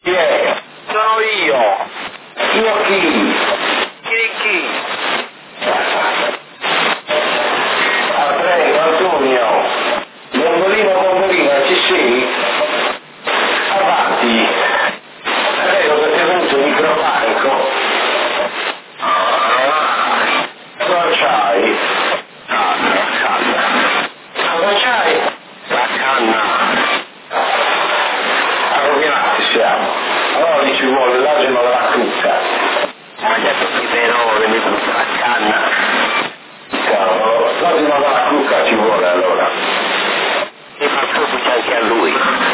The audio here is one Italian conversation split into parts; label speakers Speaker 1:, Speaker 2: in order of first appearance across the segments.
Speaker 1: Chi è?
Speaker 2: Sono io.
Speaker 1: Io chi?
Speaker 2: Chi?
Speaker 1: Prego, Antonio. Bombolino, ci sei? Avanti. Credo che sia venuto il microbanco. Cosa c'hai? Cosa c'hai?
Speaker 2: La canna.
Speaker 1: Arrovinati siamo. Allora ci vuole l'asino della cucca.
Speaker 2: Ma detto Piperone, mi butta la canna.
Speaker 1: Cavolo, l'asino della cucca ci vuole allora.
Speaker 2: E fa tutto c'è anche a lui.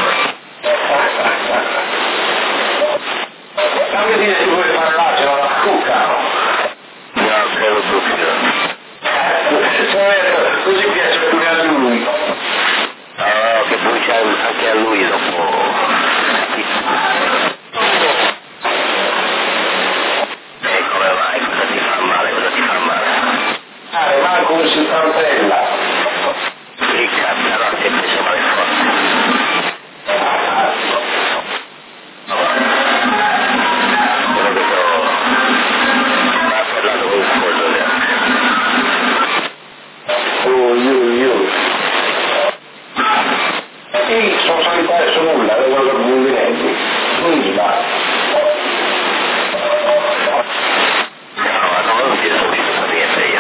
Speaker 1: Fammi dire se vuoi fare l'asino della cucca.
Speaker 2: No, credo proprio.
Speaker 1: Così piace pure a lui.
Speaker 2: Oh, che poi c'è anche a lui dopo. E come vai? Cosa ti fa male?
Speaker 1: Manco un 70.
Speaker 2: Che cazzo, no, ti hai preso male forte. Ho capito. Ma ha parlato con un collo,
Speaker 1: Io. Sì, sono salito adesso nulla, devo guardare i bullini. Nulla.
Speaker 2: No, non ti sono uscito per niente io.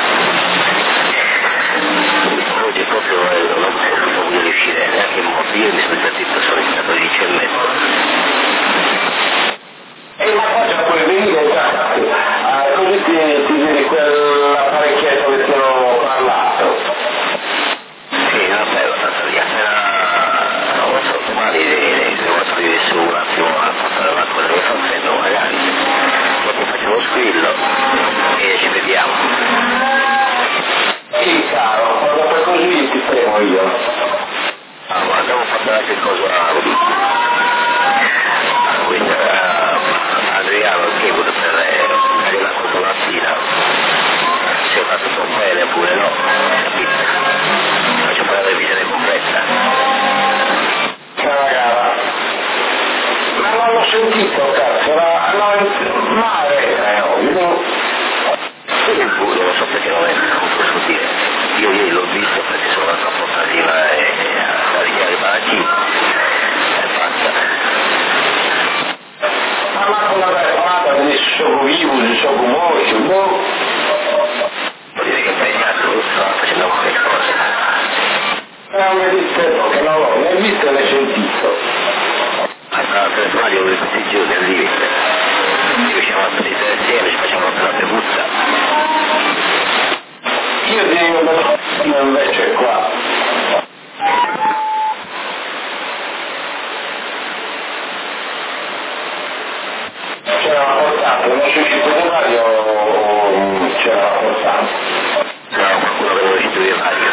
Speaker 2: Oggi proprio non voglio riuscire neanche in modo. Io mi sono già zitto, sono in stato di 10 e mezzo.
Speaker 1: Ma qua già puoi venire, così ti vedi quell'apparecchietto che ti ho parlato.
Speaker 2: Sì, vabbè, lo tanto lì appena non so, domani devo salire su un attimo a portare la cosa che sto facendo, magari dopo faccio lo squillo e ci vediamo.
Speaker 1: Sì, caro, quando fai così ti premo io.
Speaker 2: Ma andiamo a fare che cosa Adriano che vuole per dare una controllatina se ho fatto tutto bene oppure no, capito? Faccio fare la revisione completa.
Speaker 1: Cara, ma non l'ho sentito, cazzo, male, ovvio.
Speaker 2: Non lo so perché non posso dire. Io ieri l'ho visto perché sono andato a portarina e a caricare i barattini. È fatta.
Speaker 1: Ma con la telefonata mi dice sono vivo, sono morto, boh.
Speaker 2: Vuol dire che è impegnato, sto facendo qualche cosa.
Speaker 1: Non mi dite che non l'ho né visto né sentito.
Speaker 2: Stava telefonando uno di questi giorni al limite. Ci riusciamo a salire insieme, ci facciamo una bevuta.
Speaker 1: Io dico che invece qua. C'era una portata, non si è uscito di radio o c'era una portata?
Speaker 2: No, qualcuno che non è uscito di radio.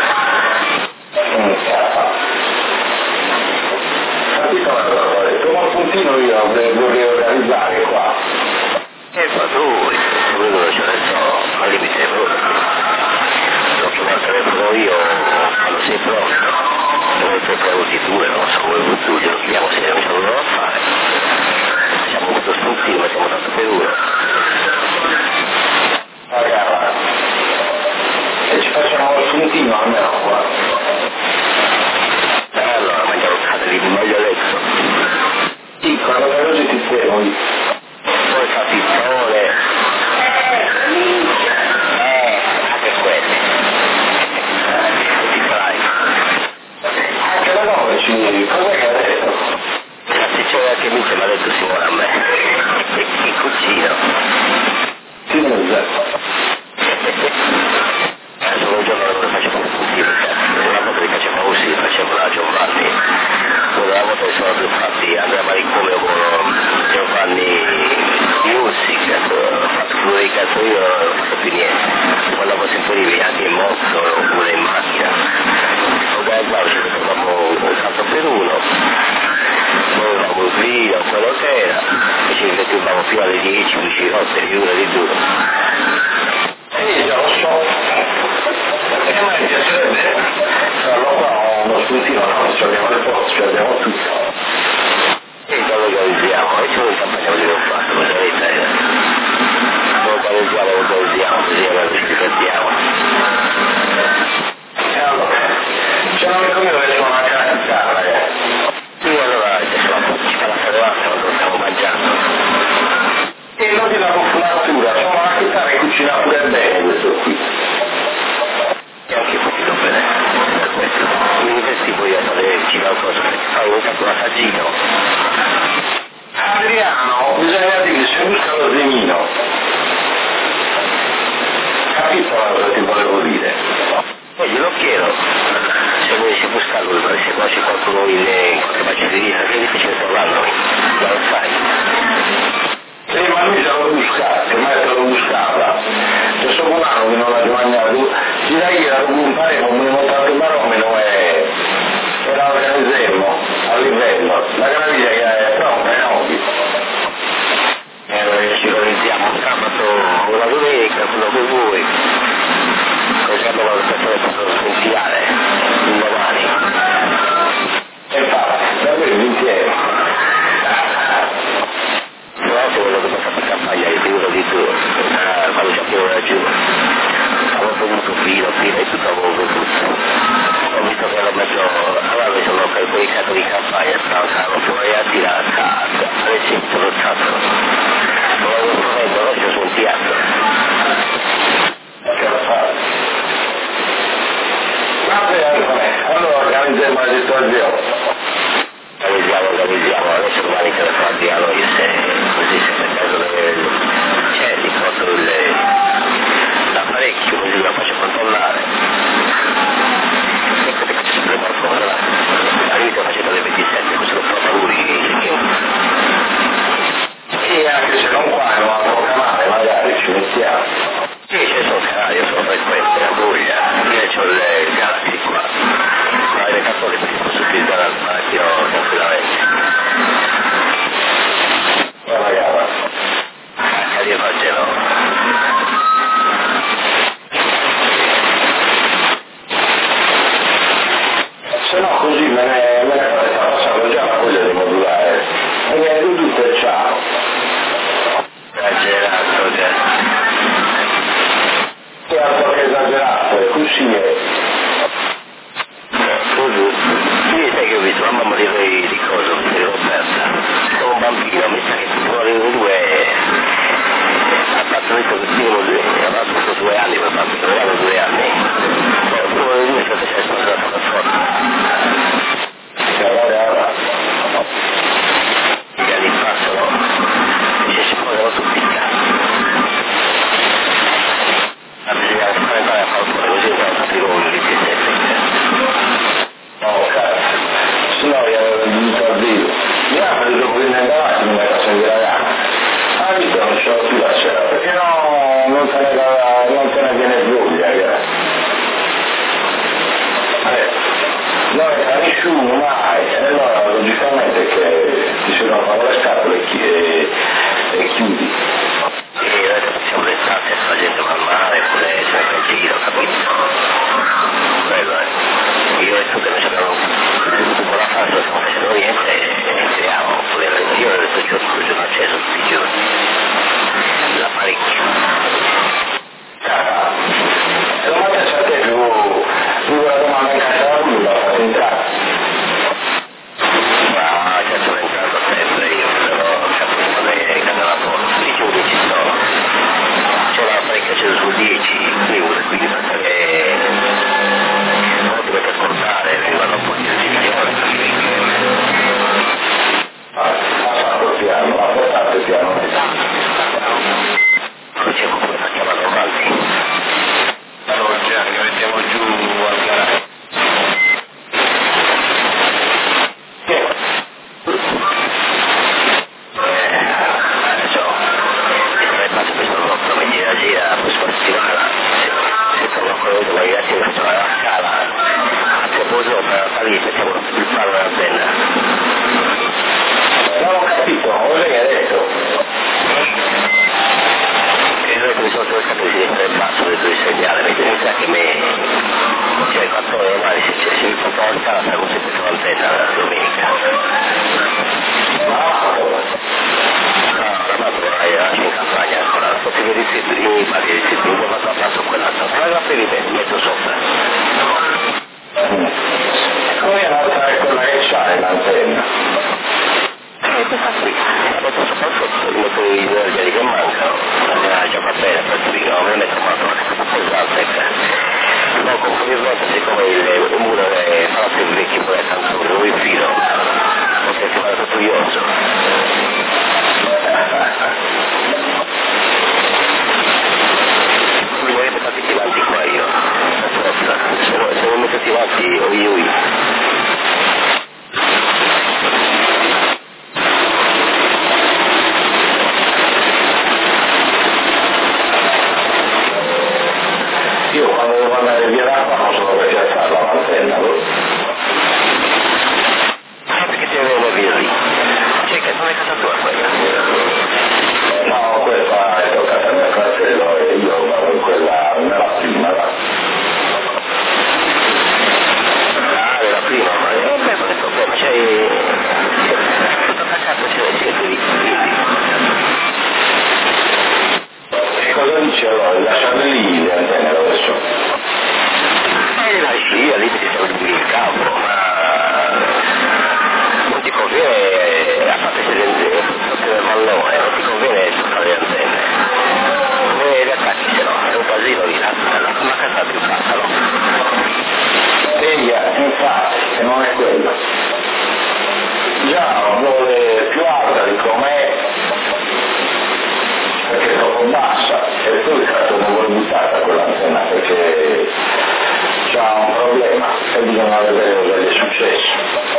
Speaker 1: Capito una cosa, ho detto un puntino io devo riorganizzare qua.
Speaker 2: Ma tu non ce ne so, al limite proprio. L'ho chiamato al telefono io quando sei pronto. Dove sei pronti tu e non so come tu, ce lo chiediamo se non ce lo devo fare. Siamo molto spuntini, ma siamo tanto per uno.
Speaker 1: Ragazzi, e ci facciamo lo spuntino almeno qua.
Speaker 2: Allora mangiamo case di maglioletto.
Speaker 1: Sì, quando per oggi ti spiego io.
Speaker 2: Poi fa pizzone. Anche quelli. Ti farai.
Speaker 1: Anche da 9 cos'è che ha detto?
Speaker 2: C'è anche Michele mi ha detto Simone a me. Che cucino.
Speaker 1: Sì,
Speaker 2: Adesso un giorno non faccio come tutti, una volta che faceva così, facevo la Giovanni, una volta che sono più fatti Andrea Maricome con Giovanni Music, ho fatto pure i cazzo io non ho fatto più niente, quando avevo sempre lì anche in moto oppure in macchina, organizzavo, ci facevamo un salto per uno, poi avevamo il video, quello che era, e ci divertivamo fino alle 10, 11 notte, di una di due.
Speaker 1: già lo so. E a me piacerebbe farlo qua spuntino, no, ci abbiamo le poste, ci abbiamo tutto.
Speaker 2: E noi lo organizziamo, e c'è un
Speaker 1: si busca lo zemino. Capito cosa ti volevo dire?
Speaker 2: Glielo chiedo, se vuoi si busca lui, se poi c'è qualcuno in qualche macelleria, che è difficile trovarlo, ma lo sai.
Speaker 1: Sì, ma lui se lo busca, se mai te lo buscava. Se sono un anno che non l'ha mangiato, ci dai che la comprare come un montato baromeno e la organizzeremo a livello. La graviglia che è pronta, è ovvio.
Speaker 2: Ci organizziamo sabato o la domenica, quello che vuoi. Così abbiamo le persone possono sconfiare un domani.
Speaker 1: E infatti, davvero insieme.
Speaker 2: Tra l'altro quello che ho fatto in campagna è più di tu, quando ci abbiamo giù. Avevo bevuto vino e tutto avevo bevuto. Ho visto che ero mezzo, allora mi sono caricato di campagna, stavo fuori a tirare a casa, adesso sono stato. Non avevo problema, oggi sono un teatro.
Speaker 1: Che lo fare? Allora organizziamo la situazione.
Speaker 2: Organizziamo, adesso domani telefono a noi se così se per caso c'è di foto l'apparecchio, così lo faccio controllare. Ecco che faccio sempre qualcosa là. All'inizio facendo le 27, così lo porta lui
Speaker 1: Sì, anche se non qua, non a poco male, magari ci mettiamo.
Speaker 2: sì, c'è sono canali, io sono frequente, a Puglia, io ho il Galaxy qua. Ma le cartoni perché posso utilizzare al spazio tranquillamente.
Speaker 1: Guarda gara.
Speaker 2: Io faccio
Speaker 1: Se no così me ne sta passando già la voglia di modulare. E mi hai tutto e ciao.
Speaker 2: esagerato, cioè.
Speaker 1: Che altro che esagerato, è così è.
Speaker 2: Sì, sai che ho visto, mamma morire di cosa, di Roberta. Sono un bambino, mi sa che fuori di due ha fatto detto che ha fatto 2 anni, per fatto 2 anni. Fuori di due si è sposato da forza.
Speaker 1: Ora.
Speaker 2: Gli anni passano e si sposano tutti in casa. Bisogna spaventare a qualcuno, così non tutti loro li
Speaker 1: No, cazzo. Se no io avevo vinto a Dio. Mi ha preso prima in davanti, mi ha casa di ragazza. Ah, vita non ce l'ho più la sera, perché no, non te ne viene voglia, non è nessuno mai, e allora logicamente che ti si rompono le scatole e chiudi.
Speaker 2: E adesso siamo l'estate, la gente va al mare, pure se ne fa in giro, capito? Quello è. Io e tu che noi abbiamo un po' la fase, non stiamo facendo niente e entriamo, io adesso c'ho tutto il giorno acceso tutti i giorni. L'apparecchio.
Speaker 1: Se non faccio a te più la domanda in casa la nulla, fate entrare.
Speaker 2: Ma già sono entrato sempre io, però capisco che cade la porta, i giorni ci sono. C'è l'apparecchio acceso sul 10, quindi basta che non dovete ascoltare, mi vanno un po' di televisione.
Speaker 1: Passato piano, portate piano.
Speaker 2: Non c'è come facciamo avanti.
Speaker 1: Allora già che mettiamo giù al garage.
Speaker 2: Adesso, il passo questo blocco, mi gira, poi spaziola, se trovo quello che ragazzi che faccio la scala, a proposito per salire, facciamo il palo dell'antenne.
Speaker 1: Non ho capito, cosa hai detto?
Speaker 2: Che mi sono cercato di mettere il passo del tuo segnale, mi sa che cioè 4 ore ormai se mi porta la scala saremo sempre sull'antenna la domenica. La madre era in campagna ancora, la potevo distribuire i vari distribuire, ma la passo quella sopra, la per i metto sopra.
Speaker 1: Come l'altra è quella che c'hai l'antenna?
Speaker 2: Questa qui, la metto sopra sotto, li metto i vergini che mancano, già va bene per il vino, non è trovato una pesante. No, con quelle volte siccome il muro è palazzo il vecchio, poi è tanto lungo il filo, potete fare tutto ioso.
Speaker 1: poi cazzo non vuole buttata quell'antenna perché c'ha un problema e bisogna vedere cosa gli è successo.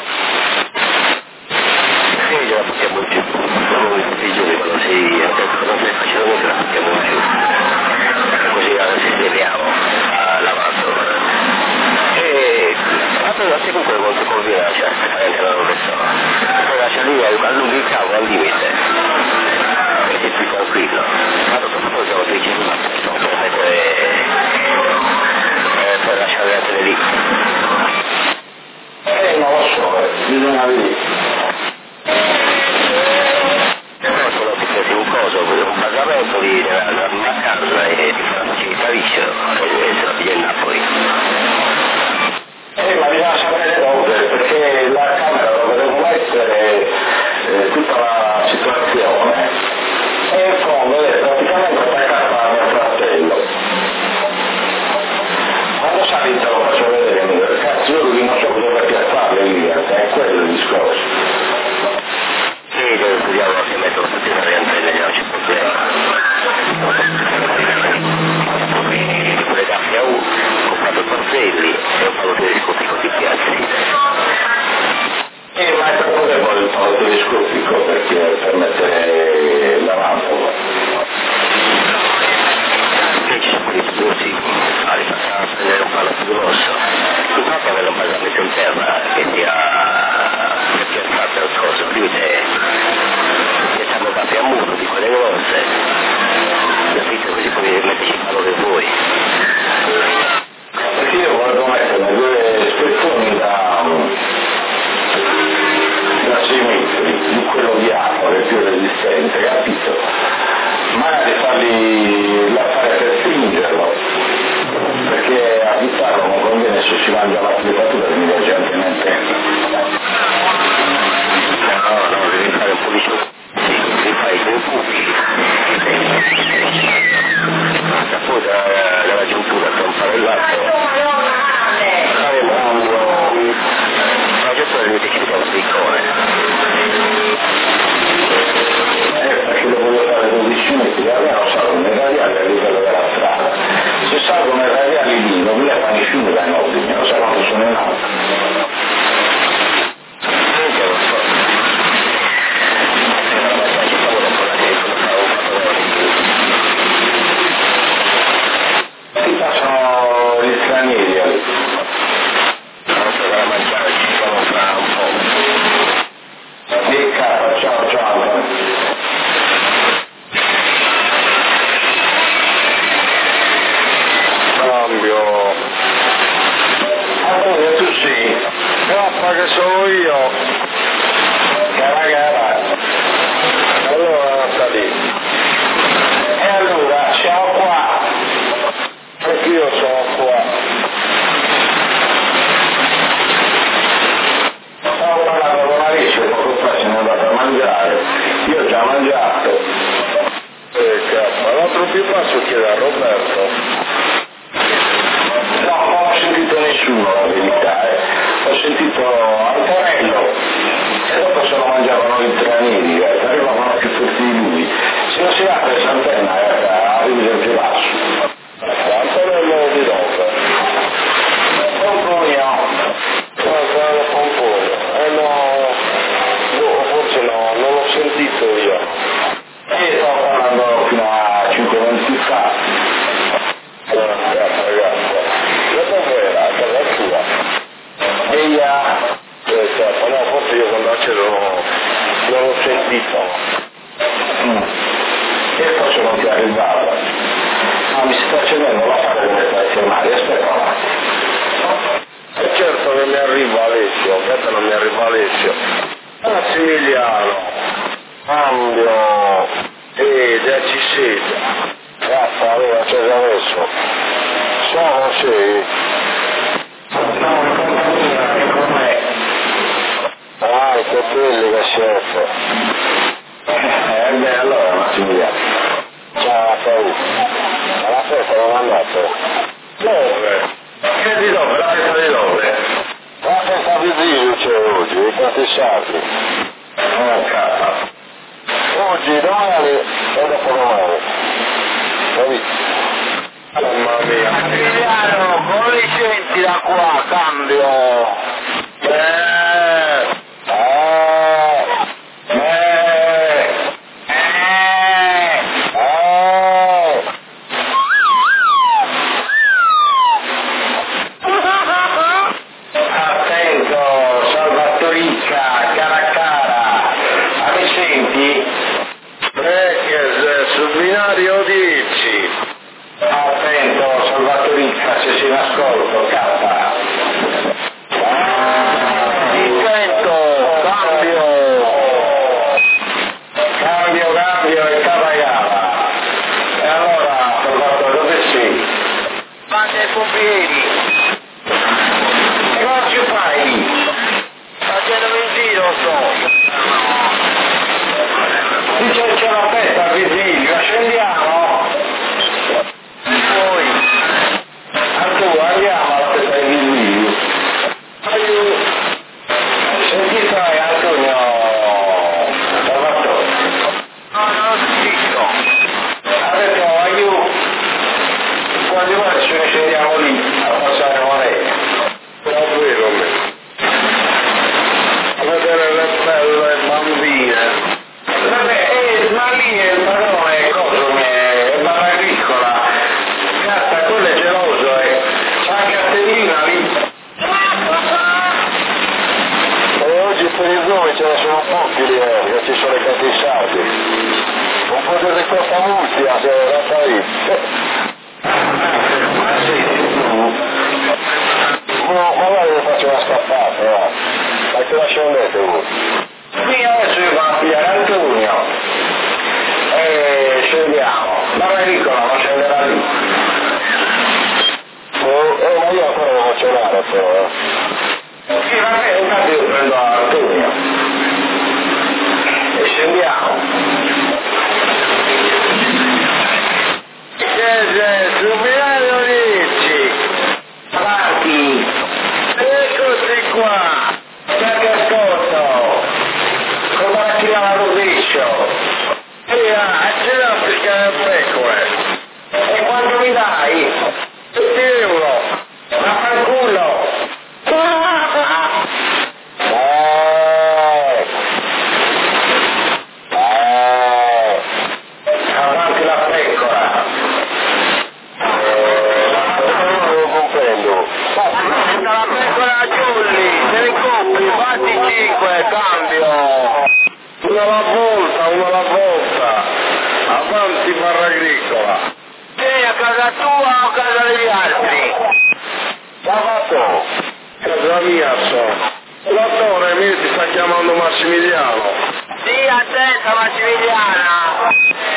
Speaker 2: Sì, gliela buttiamo giù, tutti i giorni quando non si faceva niente la buttiamo giù, così la sistemiamo lavando. E se comunque non si conviene lasciare la persona, poi lascia lì allunghi il cavo al limite, perché è più tranquillo. Ma dopo siamo 3 km per mettere, per lasciare le antenne lì.
Speaker 1: Non lo so, bisogna vedere.
Speaker 2: Solo ti presi un coso, un pagamento di una casa e ti fa facilitarisce e se la piglia in Napoli.
Speaker 1: Ma bisogna sapere le cose, perché la camera dove devo mettere tutta la situazione e in fondo è praticamente attaccata al mio fratello. Quando salita lo faccio vedere, mi dice, cazzo io non so dove piazzarle lì, è quello il discorso.
Speaker 2: Sì, dove studiamo che metto tutte le antenne, non c'è problema. Le caffè a U, ho comprato torselli e ho fatto telescopico di piazzi.
Speaker 1: Ma è troppo debole il palo telescopico perché per mettere la lampada.
Speaker 2: E ci sono quelli più grossi, li facciamo prendere un palo più grosso. Il fatto è avere un basamento in terra che sia piazzato il coso, che stanno capi a muro di quelle grosse, capite? Così poi metterci il palo che vuoi.
Speaker 1: Perché io volevo mettere 2 spezzoni da 6 metri, di quello di acqua che è più resistente, capito? Magari la fare per stringerlo, perché a buttarlo non conviene se si mangia la fletatura di urgentemente.
Speaker 2: No, devi fare un po' di devi fare i tuoi pubblici. Poi dalla giuntura trompare il latte. Ma giusto devi decidere un silicone.
Speaker 1: Perché lo voglio fare 12 metri, almeno salgono i radiali a livello della strada. Se salgono i radiali lì, non mi levano i fiumi dai nodi, non so quanto sono in alto. Ti passano gli stranieri lì.
Speaker 2: Non so da mangiare, ci siamo fra un po'.
Speaker 1: Di casa, ciao.
Speaker 3: Cambio.
Speaker 1: Antonio, tu sì?
Speaker 3: Cappa che sono io.
Speaker 1: Gara.
Speaker 3: Allora sta lì.
Speaker 1: E allora, siamo qua.
Speaker 3: Anch'io sono qua.
Speaker 1: Stavo parlando con Alice, poco fa siamo andati a mangiare. Io ho già mangiato.
Speaker 3: Cappa, l'altro più basso chiede a Roberto.
Speaker 1: No, non ho sentito nessuno la verità, ho sentito Antonello e dopo se lo mangiavano i stranieri, arrivavano più forti di lui. Se non si apre questa antenna arriva il gelasso.
Speaker 3: Antonello di dove?
Speaker 1: Pomponio.
Speaker 3: Antonello Pomponio. No, forse no, non l'ho sentito io.
Speaker 1: E stavo parlando fino a 5 minuti fa.
Speaker 3: Ragazza. Da dove era? Dalla tua? No, forse io quando c'ero non l'ho sentito.
Speaker 1: E forse non ti arrivava. Ma mi sta accendendo la fare delle stazionali, aspetta un attimo.
Speaker 3: E certo che mi arriva Alessio, aspetta non mi arriva Alessio. Massimiliano, cambio, già ci siete. Raffa, allora c'è già adesso. Sono sì.
Speaker 1: No, non è.
Speaker 3: Ah, che belli che chef.
Speaker 1: Beh, allora Massimiliano.
Speaker 3: Ciao Raffaele. Alla festa non è andato? Dove?
Speaker 1: Che di dove? La festa di dove?
Speaker 3: La festa di Dio c'è oggi, i battezzati.
Speaker 1: Oh, cazzo.
Speaker 3: Oggi, domani e dopodomani. Capito? Mamma mia.
Speaker 1: Emiliano, come li senti da qua? Cambio. Attento, Salvatorica, cara, mi senti?
Speaker 3: Sul binario 10.
Speaker 1: Attento, Salvatorica, se sei in ascolto, cappa. Intento, cambio e cavaiava. E allora, Salvatore, dove sei? Vado ai pompieri. E cosa ci fai lì? Facendo il giro, Dice c'è la festa a Vigilio, scendiamo? Poi, andiamo alla festa di Vigilio. Sentite Antonio Salvatore. No, non ho sentito. Ha detto, quando vuoi ce ne scendiamo lì a passare moneta.
Speaker 3: Davvero me. A vedere le belle bambine.
Speaker 1: Vabbè, ma lì è il padrone, è barra agricola. Cazzo, quello è geloso, c'ha la cartellina lì.
Speaker 3: E oggi per i giovani ce ne sono pochi lì, che ci sono i canti sardi. Un po' di ricotta multia, se era lì.
Speaker 1: Ma
Speaker 3: No, magari vi faccio una scappata, va. Ma che la scendete voi?
Speaker 1: qui adesso io vado a pigliare Antonio e scendiamo. Barra agricola non scenderà lì.
Speaker 3: Ma io ancora devo cenare però,
Speaker 1: Sì, vabbè, infatti io prendo Antonio e scendiamo.
Speaker 3: Sul binario 10.
Speaker 1: Avanti,
Speaker 3: Eccoci qua.
Speaker 1: che ascolto, come la chiama rovescio.
Speaker 3: Ginastica e pecore.
Speaker 1: E quando mi dai?
Speaker 3: 20 euro.
Speaker 1: Ma fanculo! Avanti la pecora!
Speaker 3: Non lo comprendo.
Speaker 1: La pecora Giulli, te ne compri, fatti 5, cambio!
Speaker 3: Una alla volta. Avanti barra agricola.
Speaker 1: Sei a casa tua o a casa degli altri?
Speaker 3: Salvatore. Casa mia sono. L'attore mi sta chiamando Massimiliano.
Speaker 1: Sì, attenta Massimiliana!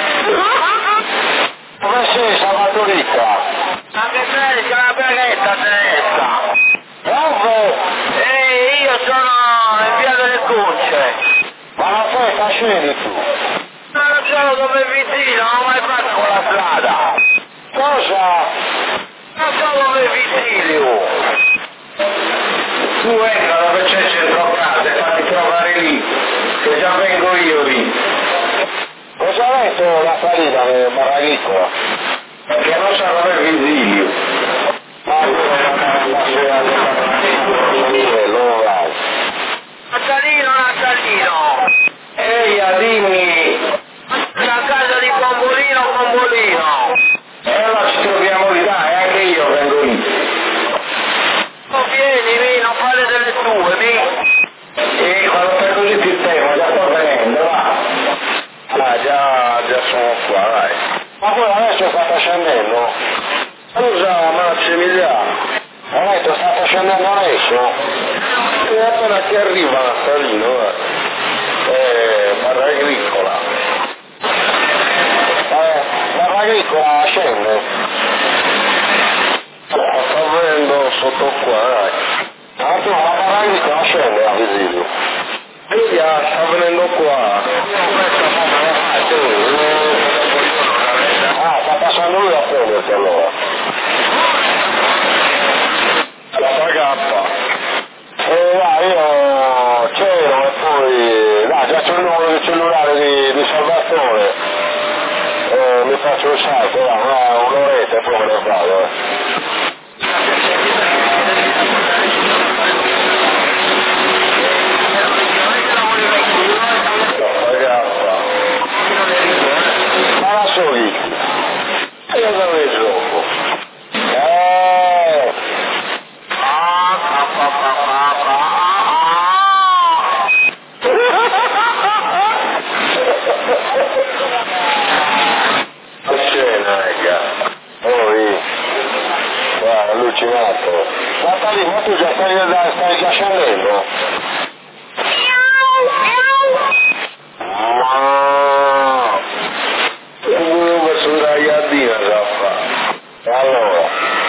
Speaker 3: Dove sei Salvatorica?
Speaker 1: Ma che sei, c'è una breghetta testa!
Speaker 3: Dove?
Speaker 1: Ehi, io sono in via delle Cunce!
Speaker 3: Ma la festa scendi tu.
Speaker 1: Non sono come vicino, non ho mai fatto con la strada!
Speaker 3: Cosa?
Speaker 1: Non sono come vicino! Tu entra dove c'è il centro casa e fatti trovare lì, che già vengo io lì.
Speaker 3: Cosa ha detto la salita del barra agricola?
Speaker 1: Che non sa dove è Vigilio. Natalino! Ehi, dimmi! La casa di Bombolino! E allora ci troviamo lì, dai, anche io vengo lì. Oh, vieni, non fare delle tue, E quando fai così ti temo, già sto venendo, va.
Speaker 3: Ah, già sono qua, dai. Ma poi adesso state scendendo? Scusa, Massimiliano. Ho detto state scendendo adesso? E appena che arriva Natalino, barra agricola. Barra agricola scende. Sto venendo sotto qua, dai. Anche la barra agricola scende a Vigilio. Via, sta venendo qua. Ah, sta passando lui a prenderti allora. La pagappa. Io c'ero e poi, già c'è il numero di cellulare di Salvatore. Mi faccio un salto, un'oretta e poi me ne vado. Allucinato. Natalie, ma tu già stai già scendendo? Come sulla iardina già fa. Allora,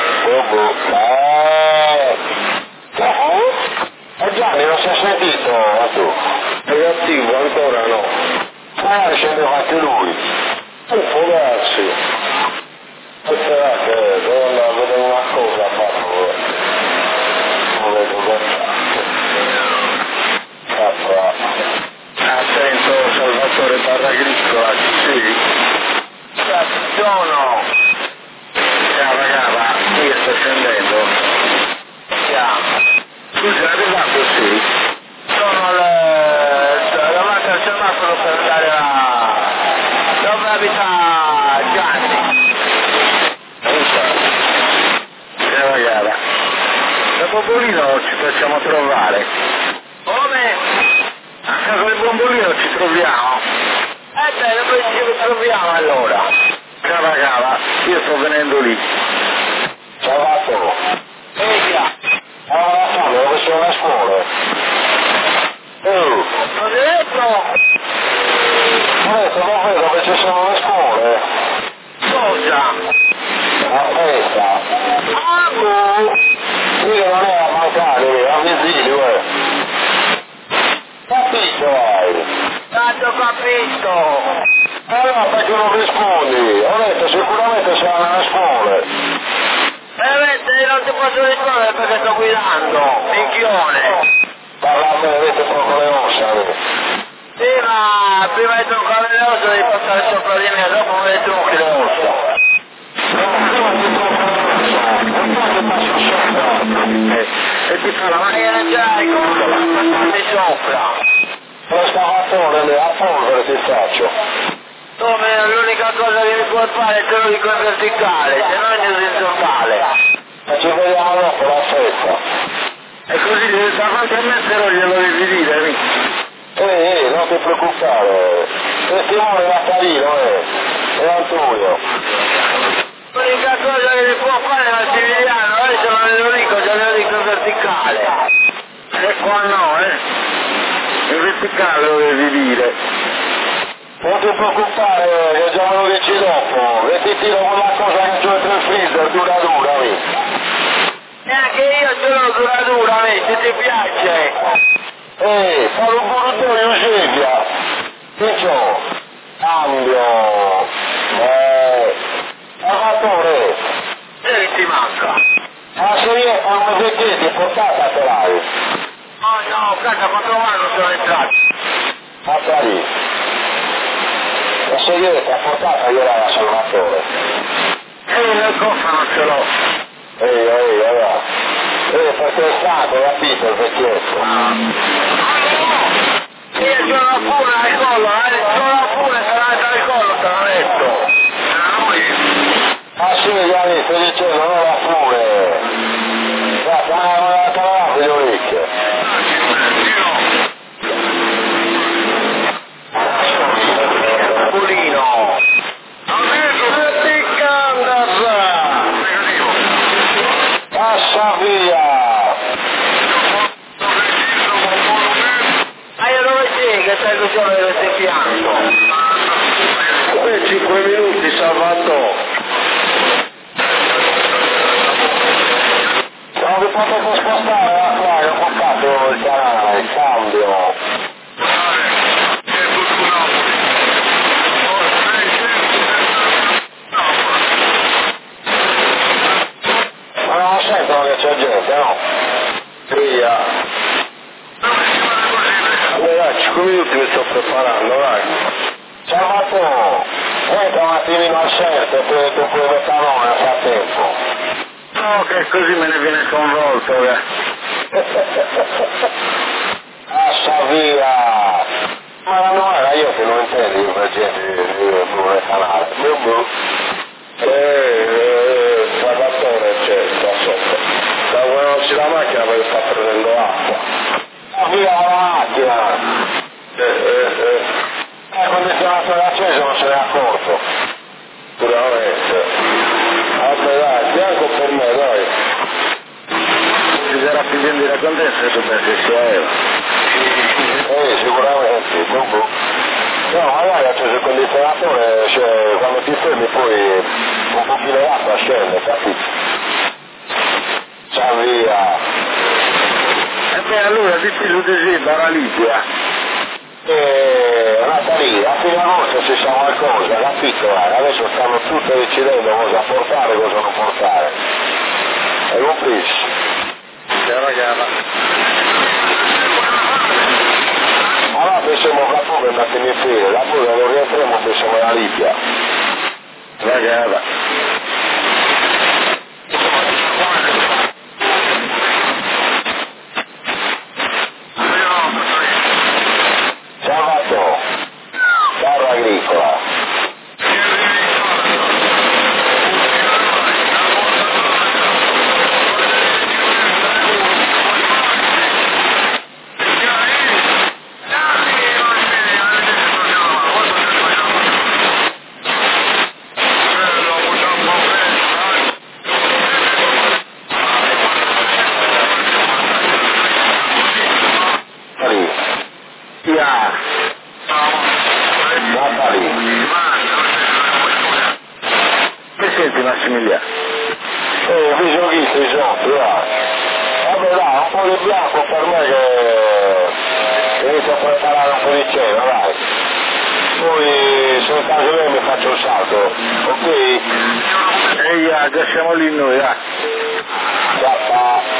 Speaker 3: Gianni non si è sentito, ma tu? È attivo ancora no? Scendeva anche lui. Può darsi. Sarà che devo andare a vedere una cosa a farlo. Non vedo attento Salvatore Barragricola, sì. Sono. Ciao ragazzi, io sto scendendo. Ciao. Tu sei arrivato, sì? Sono davanti al semaforo per andare a... dove abita Gianni. Da Bombolino ci possiamo trovare. Come? A casa del Bombolino ci troviamo? Bene, poi ci troviamo allora. Cava, io sto venendo lì. Ciao Vatto. Allora fame, dove sono le scuole? Non è detto? Ho detto, dove ci sono le scuole? Cosa? La festa. Io non è a mancare, a Vesilio, Capito hai? Tanto capito. Allora perché non rispondi? Ho detto sicuramente saranno alle scuole. Veramente io non ti posso rispondere perché sto guidando, minchione. Parla a me, avete proprio le ossa. Sì, ma prima di toccare le ossa devi passare sopra di me, dopo mi tocchi le ossa. E ti fa la macchina già mi sopra. Lo scavatore a polvere ti faccio. Dove l'unica cosa che mi puoi fare è te lo dico in verticale, se no è in orizzontale. Ma ci vediamo dopo la festa. E così davanti a me se no glielo devi dire. Non ti preoccupare. Testimone Natalino è Antonio. L'unica cosa che mi può fare è Massimiliano, se non glielo dico, già glielo dico in verticale. E qua no, in verticale lo devi dire. Non ti preoccupare, che già me lo dici dopo, e ti tiro quella cosa che c'ho dentro il freezer, dura, Neanche io ce l'ho dura, se ti piace. Fare un burrito di Eusebia. Che c'ho? Cambio. Salvatore. E ti manca. Ma se io fa un mesettetti, portata te l'hai? No, cazzo, 4 anni sono entrati. Fatta lì. La segreta portata io la Salvatore. Nel cofano non ce l'ho. Allora. Perché è stato, capito, il vecchietto. Io c'ho la fune al collo, c'ho la fune, se la mette al collo, te l'ho detto. Ah sì, Gianni, sto dicendo, non la fune. Guarda, me la trovate le orecchie. Pulino. Passa via! Ma io dove sei che stai così dove stai pianto? Entra un attimino al certo, poi tu puoi votare nel frattempo.
Speaker 1: No, che così me ne viene sconvolto.
Speaker 3: Passa via! Ma non era io che non intendo il presidente del canale.
Speaker 1: Salvatore c'è qua sotto. Da quando c'è la macchina perché sta prendendo acqua.
Speaker 3: Via la macchina! Il condizionatore acceso non se ne è accorto.
Speaker 1: Sicuramente. Vabbè dai, bianco per me, dai. Ci sarà più gente di raccontare se pensi sia io.
Speaker 3: Sicuramente, No, magari acceso il condizionatore, cioè, quando ti fermi poi un pochino d'acqua scende, capito? Ciao via!
Speaker 1: E beh allora dici su di sì, paralizia.
Speaker 3: Natalia, a fine agosto ci sa qualcosa, capito? Adesso stanno tutti decidendo cosa portare e cosa non portare. Hai compreso?
Speaker 1: Chiama.
Speaker 3: Allora pensiamo che poi andatemi in fila, da poi quando rientriamo pensiamo alla Libia.
Speaker 1: Ragazza.
Speaker 3: Salvatore, terra agricola.
Speaker 1: Che senti Massimiliano?
Speaker 3: Viso visto, esatto, dai. Vabbè dai, un po' di bianco per me che inizio a preparare un po' di cena, dai. Poi se in caso io mi faccio un salto, ok?
Speaker 1: Ehi, già siamo lì noi,
Speaker 3: Ciao.